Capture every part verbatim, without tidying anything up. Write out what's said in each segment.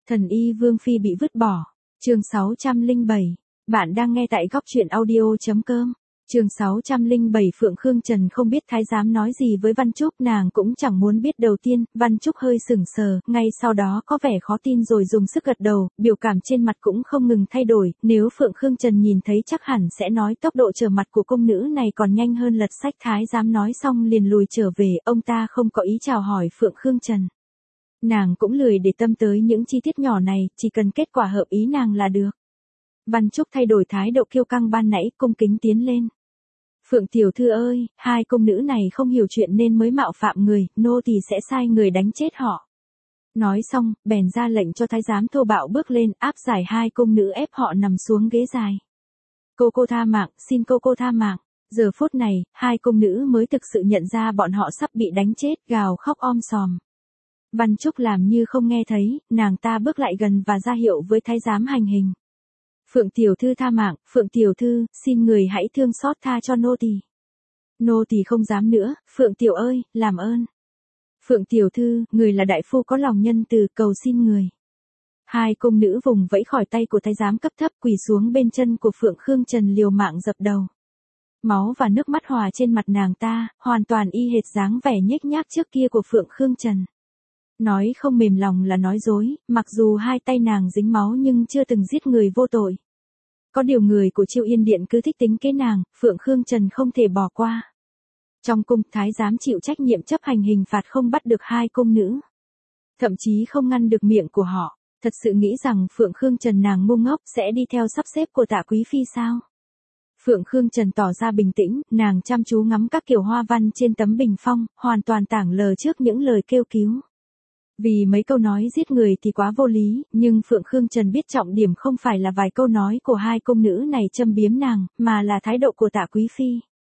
Thần y Vương Phi bị vứt bỏ. Chương sáu trăm lẻ bảy. Bạn đang nghe tại góc truyện audio.com. Chương sáu trăm lẻ bảy. Phượng Khương Trần không biết thái giám nói gì với Văn Trúc, nàng cũng chẳng muốn biết. Đầu tiên, Văn Trúc hơi sững sờ, ngay sau đó có vẻ khó tin rồi dùng sức gật đầu, biểu cảm trên mặt cũng không ngừng thay đổi. Nếu Phượng Khương Trần nhìn thấy chắc hẳn sẽ nói tốc độ trở mặt của công nữ này còn nhanh hơn lật sách. Thái giám nói xong liền lùi trở về, ông ta không có ý chào hỏi Phượng Khương Trần. Nàng cũng lười để tâm tới những chi tiết nhỏ này, chỉ cần kết quả hợp ý nàng là được. Văn Trúc thay đổi thái độ kiêu căng ban nãy, cung kính tiến lên. Phượng tiểu thư ơi, hai công nữ này không hiểu chuyện nên mới mạo phạm người, nô tỳ sẽ sai người đánh chết họ. Nói xong, bèn ra lệnh cho thái giám thô bạo bước lên, áp giải hai công nữ, ép họ nằm xuống ghế dài. Cô cô tha mạng, xin cô cô tha mạng. Giờ phút này, hai công nữ mới thực sự nhận ra bọn họ sắp bị đánh chết, gào khóc om sòm. Văn Trúc làm như không nghe thấy, nàng ta bước lại gần và ra hiệu với thái giám hành hình. Phượng tiểu thư tha mạng, Phượng tiểu thư, xin người hãy thương xót tha cho nô tỳ. Nô tỳ không dám nữa, Phượng tiểu ơi, làm ơn. Phượng tiểu thư, người là đại phu có lòng nhân từ, cầu xin người. Hai công nữ vùng vẫy khỏi tay của thái giám cấp thấp, quỳ xuống bên chân của Phượng Khương Trần liều mạng dập đầu. Máu và nước mắt hòa trên mặt nàng ta, hoàn toàn y hệt dáng vẻ nhếch nhác trước kia của Phượng Khương Trần. Nói không mềm lòng là nói dối, mặc dù hai tay nàng dính máu nhưng chưa từng giết người vô tội. Có điều người của Chiêu Yên Điện cứ thích tính kế nàng, Phượng Khương Trần không thể bỏ qua. Trong cung, thái giám chịu trách nhiệm chấp hành hình phạt không bắt được hai công nữ. Thậm chí không ngăn được miệng của họ, thật sự nghĩ rằng Phượng Khương Trần nàng ngu ngốc sẽ đi theo sắp xếp của Tạ Quý Phi sao? Phượng Khương Trần tỏ ra bình tĩnh, nàng chăm chú ngắm các kiểu hoa văn trên tấm bình phong, hoàn toàn tảng lờ trước những lời kêu cứu. Vì mấy câu nói giết người thì quá vô lý, nhưng Phượng Khương Trần biết trọng điểm không phải là vài câu nói của hai công nữ này châm biếm nàng, mà là thái độ của Tạ Quý Phi.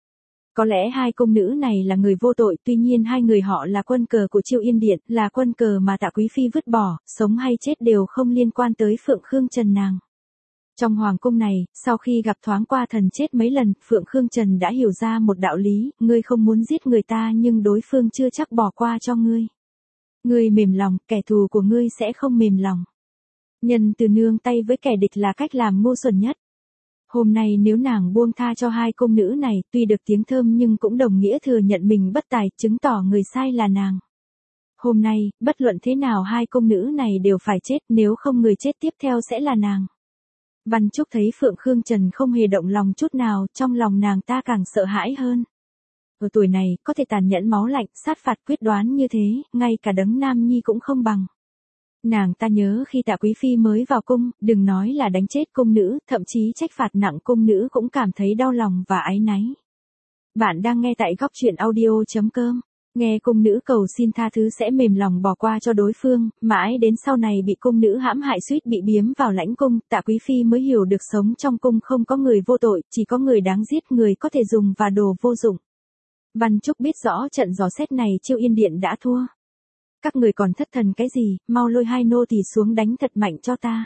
Có lẽ hai công nữ này là người vô tội, tuy nhiên hai người họ là quân cờ của Chiêu Yên Điện, là quân cờ mà Tạ Quý Phi vứt bỏ, sống hay chết đều không liên quan tới Phượng Khương Trần nàng. Trong hoàng cung này, sau khi gặp thoáng qua thần chết mấy lần, Phượng Khương Trần đã hiểu ra một đạo lý, ngươi không muốn giết người ta nhưng đối phương chưa chắc bỏ qua cho ngươi. Ngươi mềm lòng, kẻ thù của ngươi sẽ không mềm lòng. Nhân từ nương tay với kẻ địch là cách làm ngu xuẩn nhất. Hôm nay nếu nàng buông tha cho hai công nữ này, tuy được tiếng thơm nhưng cũng đồng nghĩa thừa nhận mình bất tài, chứng tỏ người sai là nàng. Hôm nay, bất luận thế nào hai công nữ này đều phải chết, nếu không người chết tiếp theo sẽ là nàng. Văn Trúc thấy Phượng Khương Trần không hề động lòng chút nào, trong lòng nàng ta càng sợ hãi hơn. Ở tuổi này, có thể tàn nhẫn máu lạnh, sát phạt quyết đoán như thế, ngay cả đấng nam nhi cũng không bằng. Nàng ta nhớ khi Tạ Quý Phi mới vào cung, đừng nói là đánh chết cung nữ, thậm chí trách phạt nặng cung nữ cũng cảm thấy đau lòng và áy náy. Bạn đang nghe tại góc truyện audio.com. Nghe cung nữ cầu xin tha thứ sẽ mềm lòng bỏ qua cho đối phương, mãi đến sau này bị cung nữ hãm hại suýt bị biếm vào lãnh cung, Tạ Quý Phi mới hiểu được sống trong cung không có người vô tội, chỉ có người đáng giết, người có thể dùng và đồ vô dụng. Văn Trúc biết rõ trận dò xét này Chiêu Yên Điện đã thua. Các người còn thất thần cái gì, mau lôi hai nô tỳ xuống đánh thật mạnh cho ta.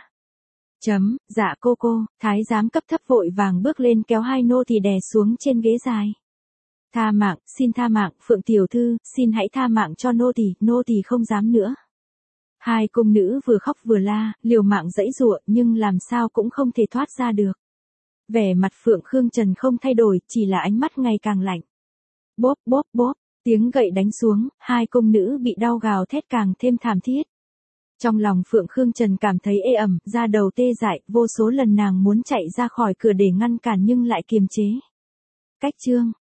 Chấm, dạ cô cô, thái giám cấp thấp vội vàng bước lên kéo hai nô tỳ đè xuống trên ghế dài. Tha mạng, xin tha mạng, Phượng tiểu thư, xin hãy tha mạng cho nô tỳ, nô tỳ không dám nữa. Hai cung nữ vừa khóc vừa la, liều mạng giãy giụa nhưng làm sao cũng không thể thoát ra được. Vẻ mặt Phượng Khương Trần không thay đổi, chỉ là ánh mắt ngày càng lạnh. Bốp bốp bốp, tiếng gậy đánh xuống, hai công nữ bị đau gào thét càng thêm thảm thiết. Trong lòng Phượng Khương Trần cảm thấy ê ẩm, da đầu tê dại, vô số lần nàng muốn chạy ra khỏi cửa để ngăn cản nhưng lại kiềm chế. Cách chương